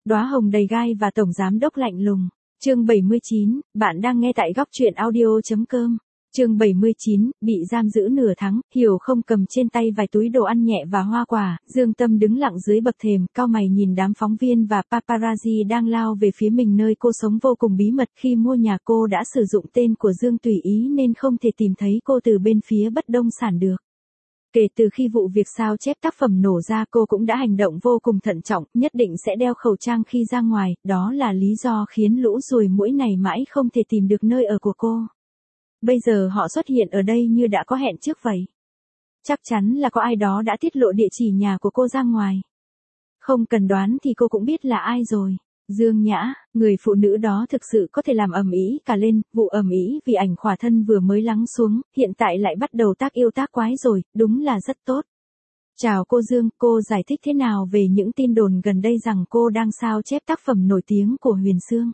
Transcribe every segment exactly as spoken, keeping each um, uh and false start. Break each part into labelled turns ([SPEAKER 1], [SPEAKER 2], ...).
[SPEAKER 1] Đóa hồng đầy gai và tổng giám đốc lạnh lùng. Chương bảy mươi chín, bạn đang nghe tại góc truyện audio chấm com. Chương bảy mươi chín, bị giam giữ nửa tháng, Hiểu không cầm trên tay vài túi đồ ăn nhẹ và hoa quả, Dương Tâm đứng lặng dưới bậc thềm, cau mày nhìn đám phóng viên và paparazzi đang lao về phía mình nơi cô sống vô cùng bí mật. Khi mua nhà cô đã sử dụng tên của Dương Tùy Ý nên không thể tìm thấy cô từ bên phía bất động sản được. Kể từ khi vụ việc sao chép tác phẩm nổ ra, cô cũng đã hành động vô cùng thận trọng, nhất định sẽ đeo khẩu trang khi ra ngoài, đó là lý do khiến lũ ruồi muỗi này mãi không thể tìm được nơi ở của cô. Bây giờ họ xuất hiện ở đây như đã có hẹn trước vậy. Chắc chắn là có ai đó đã tiết lộ địa chỉ nhà của cô ra ngoài. Không cần đoán thì cô cũng biết là ai rồi. Dương Nhã, người phụ nữ đó thực sự có thể làm ầm ĩ cả lên, vụ ầm ĩ vì ảnh khỏa thân vừa mới lắng xuống, hiện tại lại bắt đầu tác yêu tác quái rồi, đúng là rất tốt. Chào cô Dương, cô giải thích thế nào về những tin đồn gần đây rằng cô đang sao chép tác phẩm nổi tiếng của Huyền Xương?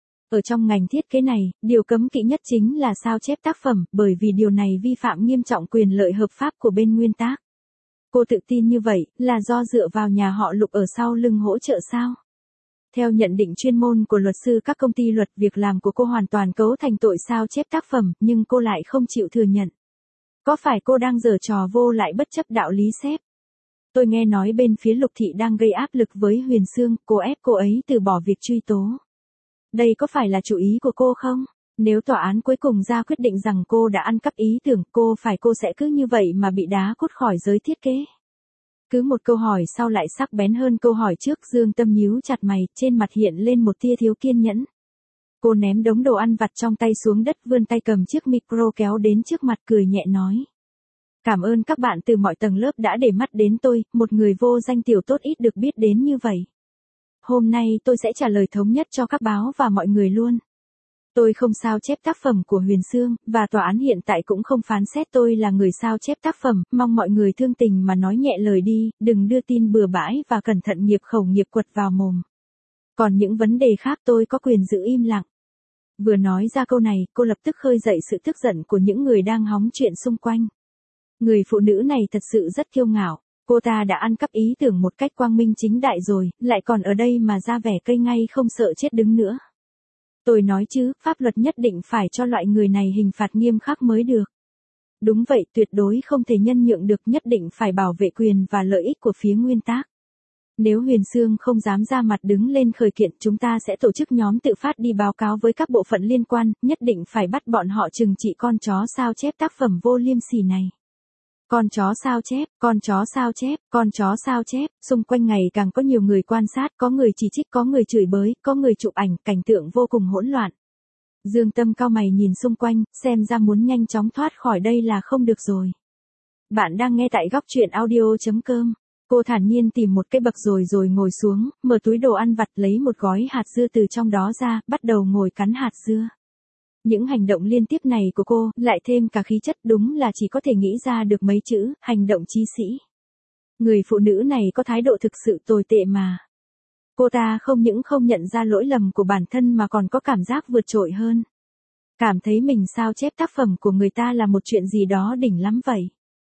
[SPEAKER 1] Ở trong ngành thiết kế này, điều cấm kỵ nhất chính là sao chép tác phẩm, bởi vì điều này vi phạm nghiêm trọng quyền lợi hợp pháp của bên nguyên tác. Cô tự tin như vậy, là do dựa vào nhà họ Lục ở sau lưng hỗ trợ sao? Theo nhận định chuyên môn của luật sư các công ty luật, việc làm của cô hoàn toàn cấu thành tội sao chép tác phẩm, nhưng cô lại không chịu thừa nhận. Có phải cô đang giở trò vô lại bất chấp đạo lý sếp? Tôi nghe nói bên phía Lục Thị đang gây áp lực với Huyền Xương, cô ép cô ấy từ bỏ việc truy tố. Đây có phải là chủ ý của cô không? Nếu tòa án cuối cùng ra quyết định rằng cô đã ăn cắp ý tưởng, cô phải cô sẽ cứ như vậy mà bị đá cút khỏi giới thiết kế. Cứ một câu hỏi sau lại sắc bén hơn câu hỏi trước. Dương Tâm nhíu chặt mày, trên mặt hiện lên một tia thiếu kiên nhẫn. Cô ném đống đồ ăn vặt trong tay xuống đất, vươn tay cầm chiếc micro kéo đến trước mặt, cười nhẹ nói. Cảm ơn các bạn từ mọi tầng lớp đã để mắt đến tôi, một người vô danh tiểu tốt ít được biết đến như vậy. Hôm nay tôi sẽ trả lời thống nhất cho các báo và mọi người luôn. Tôi không sao chép tác phẩm của Huyền Xương, và tòa án hiện tại cũng không phán xét tôi là người sao chép tác phẩm, mong mọi người thương tình mà nói nhẹ lời đi, đừng đưa tin bừa bãi và cẩn thận nghiệp khẩu nghiệp quật vào mồm. Còn những vấn đề khác tôi có quyền giữ im lặng. Vừa nói ra câu này, cô lập tức khơi dậy sự tức giận của những người đang hóng chuyện xung quanh. Người phụ nữ này thật sự rất kiêu ngạo. Cô ta đã ăn cắp ý tưởng một cách quang minh chính đại rồi, lại còn ở đây mà ra vẻ cây ngay không sợ chết đứng nữa. Tôi nói chứ, pháp luật nhất định phải cho loại người này hình phạt nghiêm khắc mới được. Đúng vậy, tuyệt đối không thể nhân nhượng được, nhất định phải bảo vệ quyền và lợi ích của phía nguyên tác. Nếu Huyền Xương không dám ra mặt đứng lên khởi kiện, chúng ta sẽ tổ chức nhóm tự phát đi báo cáo với các bộ phận liên quan, nhất định phải bắt bọn họ trừng trị con chó sao chép tác phẩm vô liêm sỉ này. Con chó sao chép, con chó sao chép, con chó sao chép, xung quanh ngày càng có nhiều người quan sát, có người chỉ trích, có người chửi bới, có người chụp ảnh, cảnh tượng vô cùng hỗn loạn. Dương Tâm cau mày nhìn xung quanh, xem ra muốn nhanh chóng thoát khỏi đây là không được rồi. Bạn đang nghe tại góc truyện audio chấm com. Cô thản nhiên tìm một cái bậc rồi rồi ngồi xuống, mở túi đồ ăn vặt lấy một gói hạt dưa từ trong đó ra, bắt đầu ngồi cắn hạt dưa. Những hành động liên tiếp này của cô, lại thêm cả khí chất, đúng là chỉ có thể nghĩ ra được mấy chữ, hành động chí sĩ. Người phụ nữ này có thái độ thực sự tồi tệ mà. Cô ta không những không nhận ra lỗi lầm của bản thân mà còn có cảm giác vượt trội hơn. Cảm thấy mình sao chép tác phẩm của người ta là một chuyện gì đó đỉnh lắm vậy.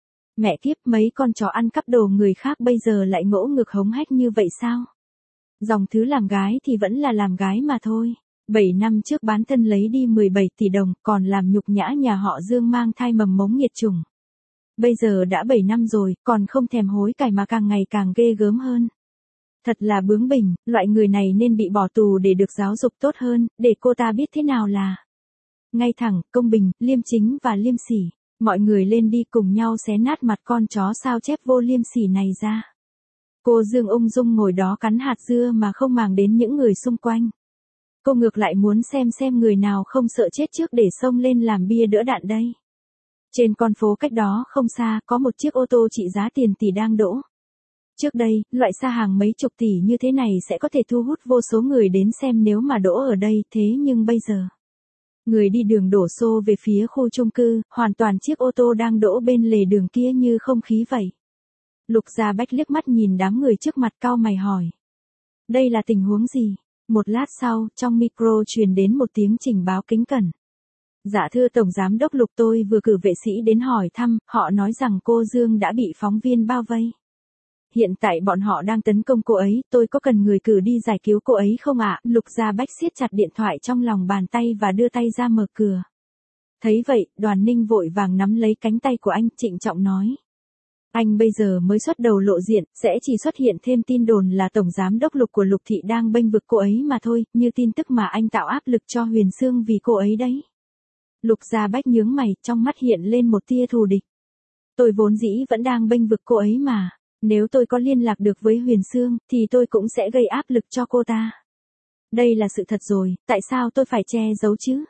[SPEAKER 1] Mẹ kiếp, mấy con chó ăn cắp đồ người khác bây giờ lại ngỗ ngược hống hách như vậy sao? Dòng thứ làm gái thì vẫn là làm gái mà thôi. bảy năm trước bán thân lấy đi mười bảy tỷ đồng, còn làm nhục nhã nhà họ Dương mang thai mầm mống nghiệt chủng. Bây giờ đã bảy năm rồi, còn không thèm hối cải mà càng ngày càng ghê gớm hơn. Thật là bướng bỉnh, loại người này nên bị bỏ tù để được giáo dục tốt hơn, để cô ta biết thế nào là ngay thẳng, công bình, liêm chính và liêm sỉ. Mọi người lên đi cùng nhau xé nát mặt con chó sao chép vô liêm sỉ này ra. Cô Dương ung dung ngồi đó cắn hạt dưa mà không màng đến những người xung quanh. Cô ngược lại muốn xem xem người nào không sợ chết trước để xông lên làm bia đỡ đạn đây. Trên con phố cách đó không xa, có một chiếc ô tô trị giá tiền tỷ đang đỗ. Trước đây, loại xa hàng mấy chục tỷ như thế này sẽ có thể thu hút vô số người đến xem nếu mà đỗ ở đây, thế nhưng bây giờ, người đi đường đổ xô về phía khu chung cư, hoàn toàn chiếc ô tô đang đỗ bên lề đường kia như không khí vậy. Lục Gia Bách liếc mắt nhìn đám người trước mặt, cau mày hỏi. Đây là tình huống gì? Một lát sau, trong micro truyền đến một tiếng trình báo kính cẩn. Dạ thưa Tổng Giám đốc Lục, tôi vừa cử vệ sĩ đến hỏi thăm, họ nói rằng cô Dương đã bị phóng viên bao vây. hiện tại bọn họ đang tấn công cô ấy, tôi có cần người cử đi giải cứu cô ấy không ạ? Lục Gia Bách siết chặt điện thoại trong lòng bàn tay và đưa tay ra mở cửa. Thấy vậy, Đoàn Ninh vội vàng nắm lấy cánh tay của anh, trịnh trọng nói. Anh bây giờ mới xuất đầu lộ diện, sẽ chỉ xuất hiện thêm tin đồn là Tổng Giám đốc Lục của Lục Thị đang bênh vực cô ấy mà thôi, như tin tức mà anh tạo áp lực cho Huyền Sương vì cô ấy đấy. Lục Gia Bách nhướng mày, trong mắt hiện lên một tia thù địch. Tôi vốn dĩ vẫn đang bênh vực cô ấy mà, nếu tôi có liên lạc được với Huyền Sương, thì tôi cũng sẽ gây áp lực cho cô ta. Đây là sự thật rồi, tại sao tôi phải che giấu chứ?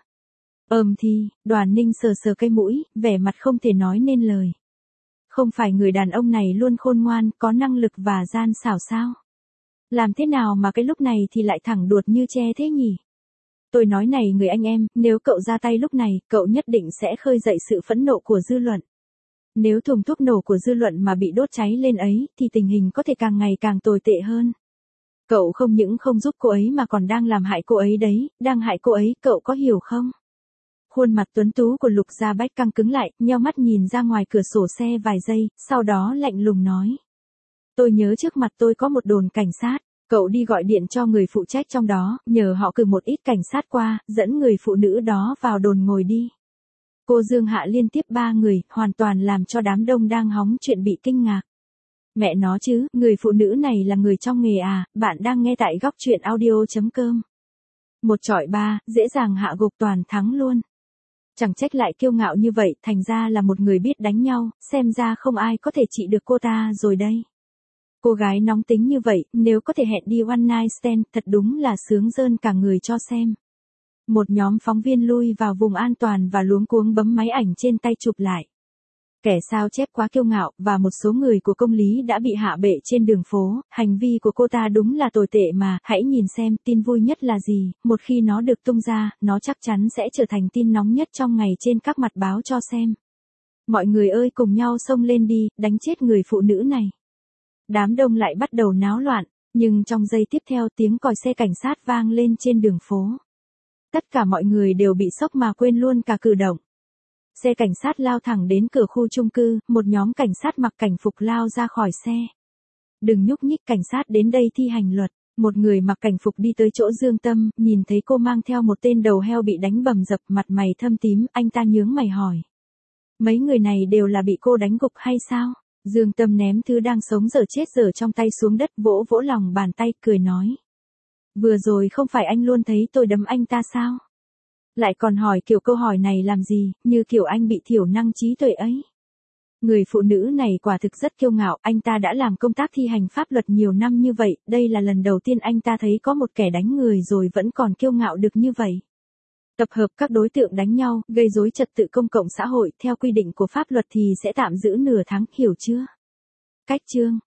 [SPEAKER 1] Ừm thì, Đoàn Ninh sờ sờ cây mũi, vẻ mặt không thể nói nên lời. Không phải người đàn ông này luôn khôn ngoan, có năng lực và gian xảo sao? Làm thế nào mà cái lúc này thì lại thẳng đuột như tre thế nhỉ? Tôi nói này người anh em, nếu cậu ra tay lúc này, cậu nhất định sẽ khơi dậy sự phẫn nộ của dư luận. Nếu thùng thuốc nổ của dư luận mà bị đốt cháy lên ấy, thì tình hình có thể càng ngày càng tồi tệ hơn. Cậu không những không giúp cô ấy mà còn đang làm hại cô ấy đấy, đang hại cô ấy, cậu có hiểu không? Khuôn mặt tuấn tú của Lục Gia Bách căng cứng lại, nheo mắt nhìn ra ngoài cửa sổ xe vài giây, sau đó lạnh lùng nói. Tôi nhớ trước mặt tôi có một đồn cảnh sát, cậu đi gọi điện cho người phụ trách trong đó, nhờ họ cử một ít cảnh sát qua, dẫn người phụ nữ đó vào đồn ngồi đi. Cô Dương Hạ liên tiếp ba người, hoàn toàn làm cho đám đông đang hóng chuyện bị kinh ngạc. Mẹ nó chứ, người phụ nữ này là người trong nghề à, bạn đang nghe tại góc truyện audio chấm com. Một chọi ba, dễ dàng hạ gục toàn thắng luôn. Chẳng trách lại kiêu ngạo như vậy, thành ra là một người biết đánh nhau, xem ra không ai có thể trị được cô ta rồi đây. Cô gái nóng tính như vậy, nếu có thể hẹn đi one night stand, thật đúng là sướng rơn cả người cho xem. Một nhóm phóng viên lui vào vùng an toàn và luống cuống bấm máy ảnh trên tay chụp lại. Kẻ sao chép quá kiêu ngạo, và một số người của công lý đã bị hạ bệ trên đường phố, hành vi của cô ta đúng là tồi tệ mà, hãy nhìn xem, tin vui nhất là gì, một khi nó được tung ra, nó chắc chắn sẽ trở thành tin nóng nhất trong ngày trên các mặt báo cho xem. Mọi người ơi cùng nhau xông lên đi, đánh chết người phụ nữ này. Đám đông lại bắt đầu náo loạn, nhưng trong giây tiếp theo tiếng còi xe cảnh sát vang lên trên đường phố. Tất cả mọi người đều bị sốc mà quên luôn cả cử động. Xe cảnh sát lao thẳng đến cửa khu chung cư, một nhóm cảnh sát mặc cảnh phục lao ra khỏi xe. Đừng nhúc nhích, cảnh sát đến đây thi hành luật. Một người mặc cảnh phục đi tới chỗ Dương Tâm, nhìn thấy cô mang theo một tên đầu heo bị đánh bầm dập, mặt mày thâm tím, anh ta nhướng mày hỏi. Mấy người này đều là bị cô đánh gục hay sao? Dương Tâm ném thứ đang sống dở chết dở trong tay xuống đất, vỗ vỗ lòng bàn tay, cười nói. Vừa rồi không phải anh luôn thấy tôi đấm anh ta sao? Lại còn hỏi kiểu câu hỏi này làm gì, như kiểu anh bị thiểu năng trí tuệ ấy. Người phụ nữ này quả thực rất kiêu ngạo, anh ta đã làm công tác thi hành pháp luật nhiều năm như vậy, đây là lần đầu tiên anh ta thấy có một kẻ đánh người rồi vẫn còn kiêu ngạo được như vậy. Tập hợp các đối tượng đánh nhau, gây rối trật tự công cộng xã hội, theo quy định của pháp luật thì sẽ tạm giữ nửa tháng, hiểu chưa? Cách chương